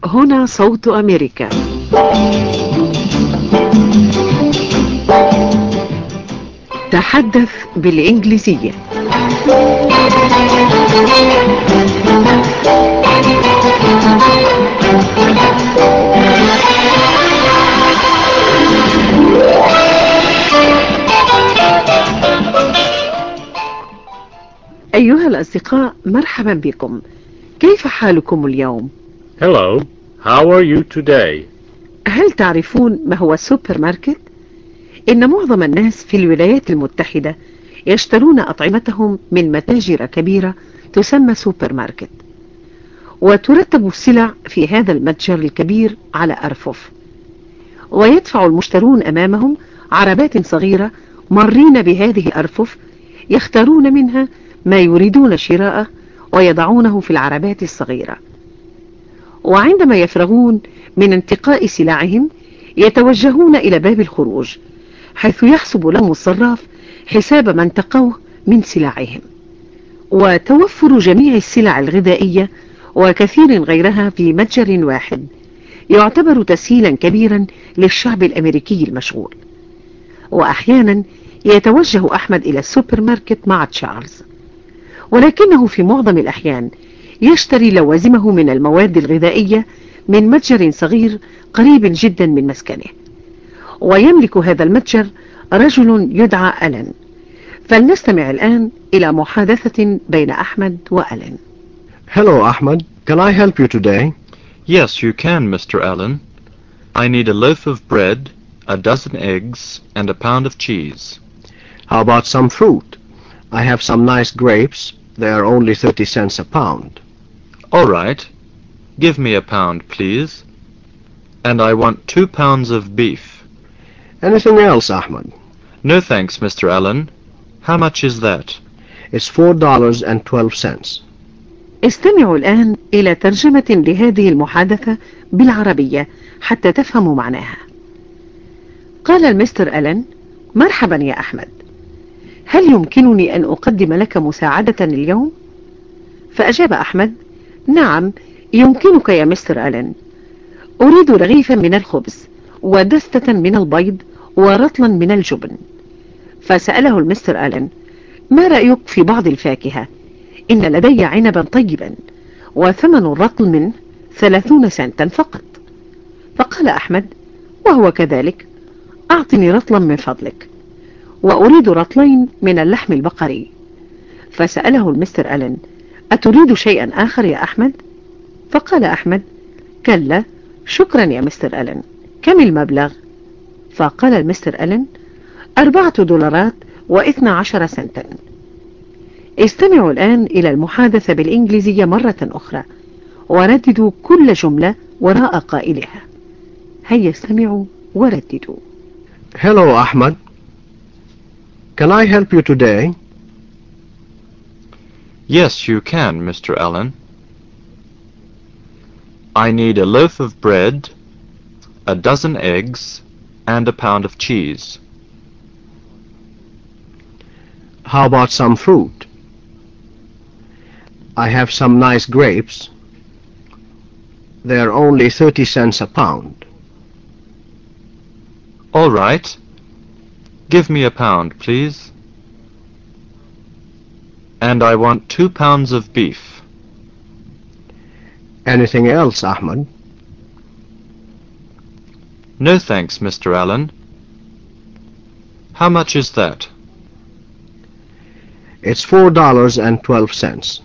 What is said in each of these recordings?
هنا صوت أمريكا. تحدث بالإنجليزية. أيها الأصدقاء، مرحبا بكم. كيف حالكم اليوم؟ Hello, how are you today? هل تعرفون ما هو السوبر ماركت؟ إن معظم الناس في الولايات المتحدة يشترون أطعمتهم من متاجر كبيرة تسمى سوبر ماركت، وترتب السلع في هذا المتجر الكبير على أرفف، ويدفع المشترون أمامهم عربات صغيرة مارين بهذه الأرفف، يختارون منها ما يريدون شراءه ويضعونه في العربات الصغيرة، وعندما يفرغون من انتقاء سلعهم يتوجهون إلى باب الخروج، حيث يحسب لهم الصراف حساب ما انتقوه من سلعهم. وتوفر جميع السلع الغذائية وكثير غيرها في متجر واحد يعتبر تسهيلا كبيرا للشعب الأمريكي المشغول. وأحيانا يتوجه أحمد إلى السوبر ماركت مع تشارلز، ولكنه في معظم الأحيان يشتري لوازمه من المواد الغذائية من متجر صغير قريب جدا من مسكنه. ويملك هذا المتجر رجل يدعى ألان. فلنستمع الآن إلى محادثة بين أحمد وألان. Hello, Ahmed. Can I help you today? Yes, you can, Mr. Allen. I need a loaf of bread, a dozen eggs, and a pound of cheese. How about some fruit? I have some nice grapes. They are only 30 cents a pound. All right. Give me a pound, please. And I want 2 pounds of beef. Anything else, Ahmed? No thanks, Mr. Allen. How much is that? It's $4.12. استمعوا الآن إلى ترجمة لهذه المحادثة بالعربية حتى تفهموا معناها. قال المستر ألان: مرحبا يا أحمد، هل يمكنني أن أقدم لك مساعدة اليوم؟ فأجاب أحمد: نعم، يمكنك يا مستر ألان. أريد رغيفا من الخبز ودستة من البيض ورطلا من الجبن. فسأله المستر ألان: ما رأيك في بعض الفاكهة؟ إن لدي عنبا طيبا وثمن الرطل منه 30 سنتا فقط. فقال أحمد: وهو كذلك، أعطني رطلا من فضلك، وأريد رطلين من اللحم البقري. فسأله المستر ألان: أتريد شيئا آخر يا أحمد؟ فقال أحمد: كلا، شكرا يا مستر ألان. كم المبلغ؟ فقال المستر ألان: $4.12 سنتا. استمعوا الآن إلى المحادثة بالإنجليزية مرة أخرى، ورددوا كل جملة وراء قائلها. هيا استمعوا ورددوا. Hello, Ahmed. Can I help you today? Yes, you can, Mr. Allen. I need a loaf of bread, a dozen eggs, and a pound of cheese. How about some fruit? I have some nice grapes. They are only 30 cents a pound. All right. Give me a pound, please. And I want 2 pounds of beef. Anything else, Ahmed? No thanks, Mr. Allen. How much is that? It's $4.12.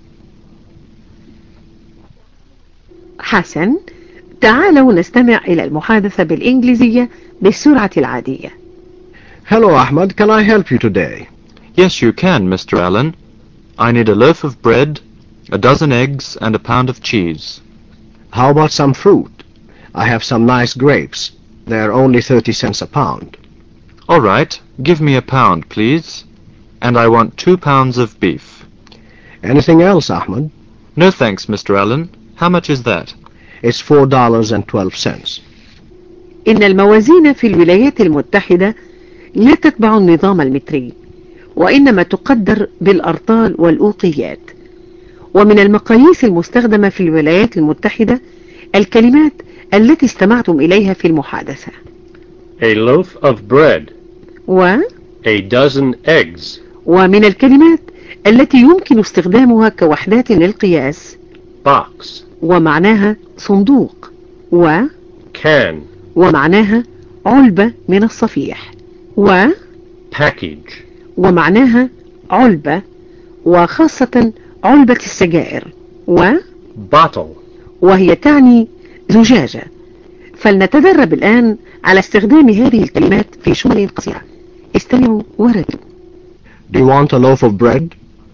حسن، تعالوا نستمع إلى المحادثة بالإنجليزية بالسرعة العادية. Hello, Ahmed. Can I help you today? Yes, you can, Mr. Allen. I need a loaf of bread, a dozen eggs, and a pound of cheese. How about some fruit? I have some nice grapes. They are only 30 cents a pound. All right. Give me a pound, please. And I want 2 pounds of beef. Anything else, Ahmed? No thanks, Mr. Allen. How much is that? It's $4.12. إن الموازين في الولايات المتحدة لا تتبع النظام المتري، وإنما تقدر بالأرطال والأوقيات. ومن المقاييس المستخدمة في الولايات المتحدة الكلمات التي استمعتم إليها في المحادثة. A loaf of bread. و A dozen eggs. ومن الكلمات التي يمكن استخدامها كوحدات للقياس. Box. ومعناها صندوق. و Can. ومعناها علبة من الصفيح. و Package. ومعناها علبة، وخاصة علبة السجائر. و Bottle. وهي تعني زجاجة. فلنتدرب الآن على استخدام هذه الكلمات في جمل قصيرة. استمعوا وردوا. Do you want a loaf of bread?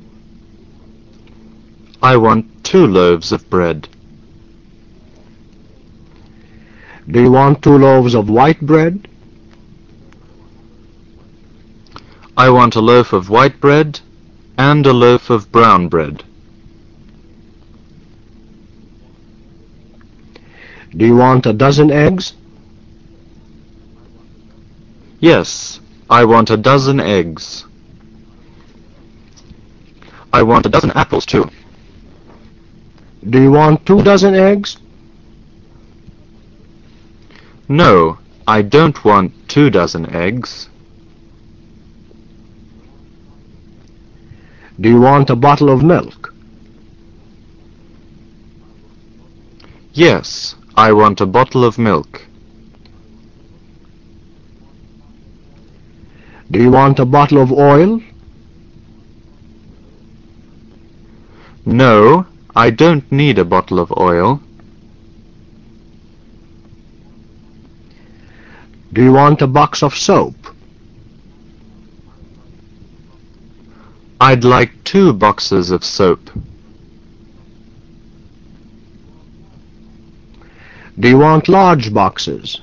I want 2 loaves of bread. Do you want 2 loaves of white bread? I want a loaf of white bread and a loaf of brown bread. Do you want a dozen eggs? Yes, I want a dozen eggs. I want a dozen apples too. Do you want 2 dozen eggs? No, I don't want 2 dozen eggs. Do you want a bottle of milk? Yes, I want a bottle of milk. Do you want a bottle of oil? No, I don't need a bottle of oil. Do you want a box of soap? I'd like 2 boxes of soap. Do you want large boxes?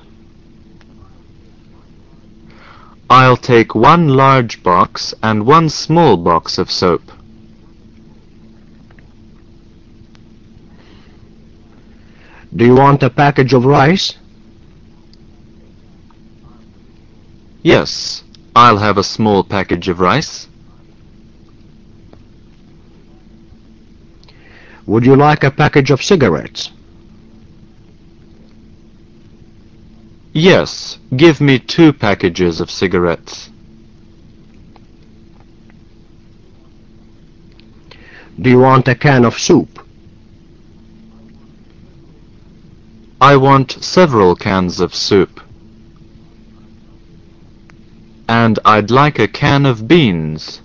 I'll take 1 large box and 1 small box of soap. Do you want a package of rice? Yes, I'll have a small package of rice. Would you like a package of cigarettes? Yes, give me 2 packages of cigarettes. Do you want a can of soup? I want several cans of soup. And I'd like a can of beans.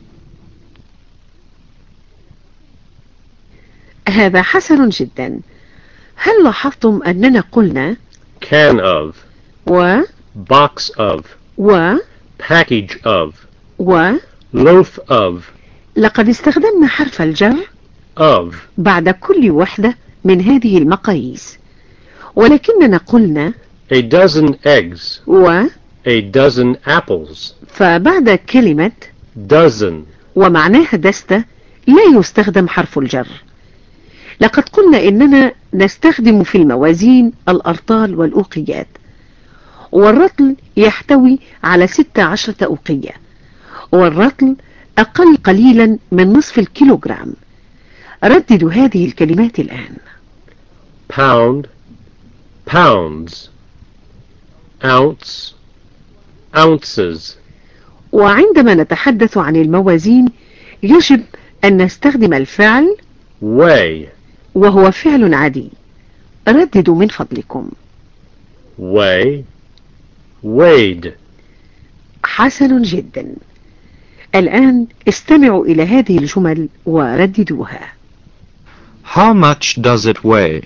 هذا حسن جدا. هل لاحظتم أننا قلنا Can of. و Box of. و Package of. و Loaf of. لقد استخدمنا حرف الجر Of. بعد كل وحدة من هذه المقاييس، ولكننا قلنا A dozen eggs. و A dozen apples. فبعد كلمة Dozen. ومعناها دستة لا يستخدم حرف الجر. لقد قلنا إننا نستخدم في الموازين الأرطال والأوقيات، والرطل يحتوي على 16 أوقية، والرطل أقل قليلا من نصف الكيلوغرام. رددوا هذه الكلمات الآن. Pound. Pounds. Ounce. Ounces. وعندما نتحدث عن الموازين يجب أن نستخدم الفعل Weigh. وهو فعل عادي. رددوا من فضلكم. Weigh. Weighed. حسن جدا. الآن استمعوا إلى هذه الجمل ورددوها. How much does it weigh?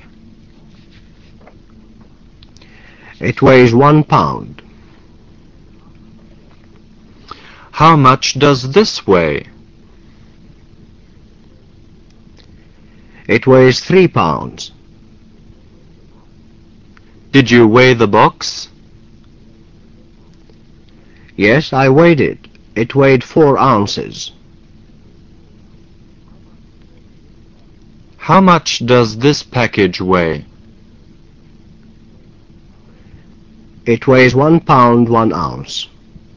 It weighs 1 pound. How much does this weigh? It weighs 3 pounds. Did you weigh the box? Yes, I weighed it. It weighed 4 ounces. How much does this package weigh? It weighs 1 pound 1 ounce.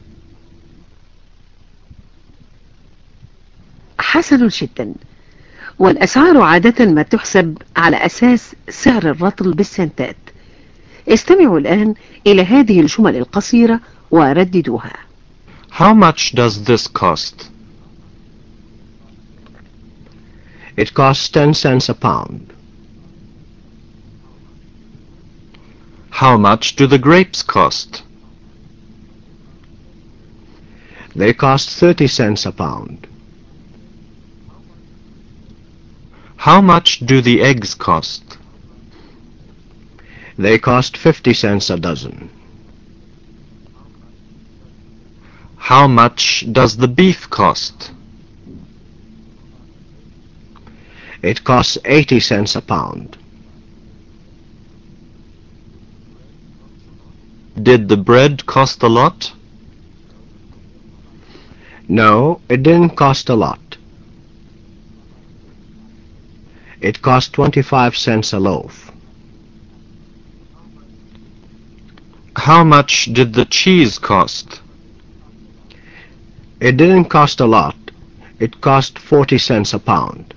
حسن جدا. والأسعار عادة ما تحسب على أساس سعر الرطل بالسنتات. استمعوا الآن إلى هذه الجمل القصيرة ورددوها. How much does this cost? It costs 10 cents a pound. How much do the grapes cost? They cost 30 cents a pound. How much do the eggs cost? They cost 50 cents a dozen. How much does the beef cost? It costs 80 cents a pound. Did the bread cost a lot? No, it didn't cost a lot. It cost 25 cents a loaf. How much did the cheese cost? It didn't cost a lot. It cost 40 cents a pound.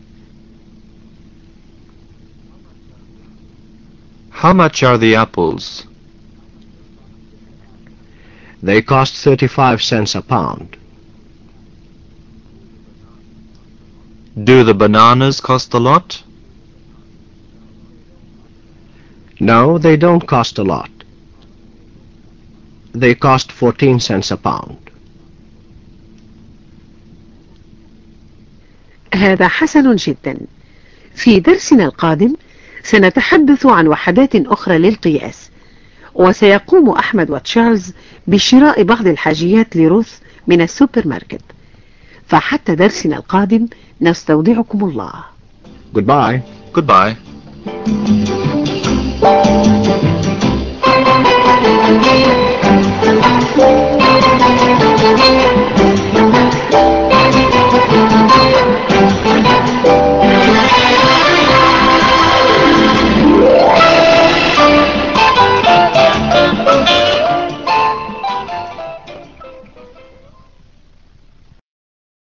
How much are the apples? They cost 35 cents a pound. Do the bananas cost a lot? No, they don't cost a lot. They cost 14 cents a pound. هذا حسن جدا. في درسنا القادم سنتحدث عن وحدات أخرى للقياس، وسيقوم أحمد وتشارلز بشراء بعض الحاجيات لروث من السوبر ماركت. فحتى درسنا القادم نستودعكم الله. Goodbye. Goodbye.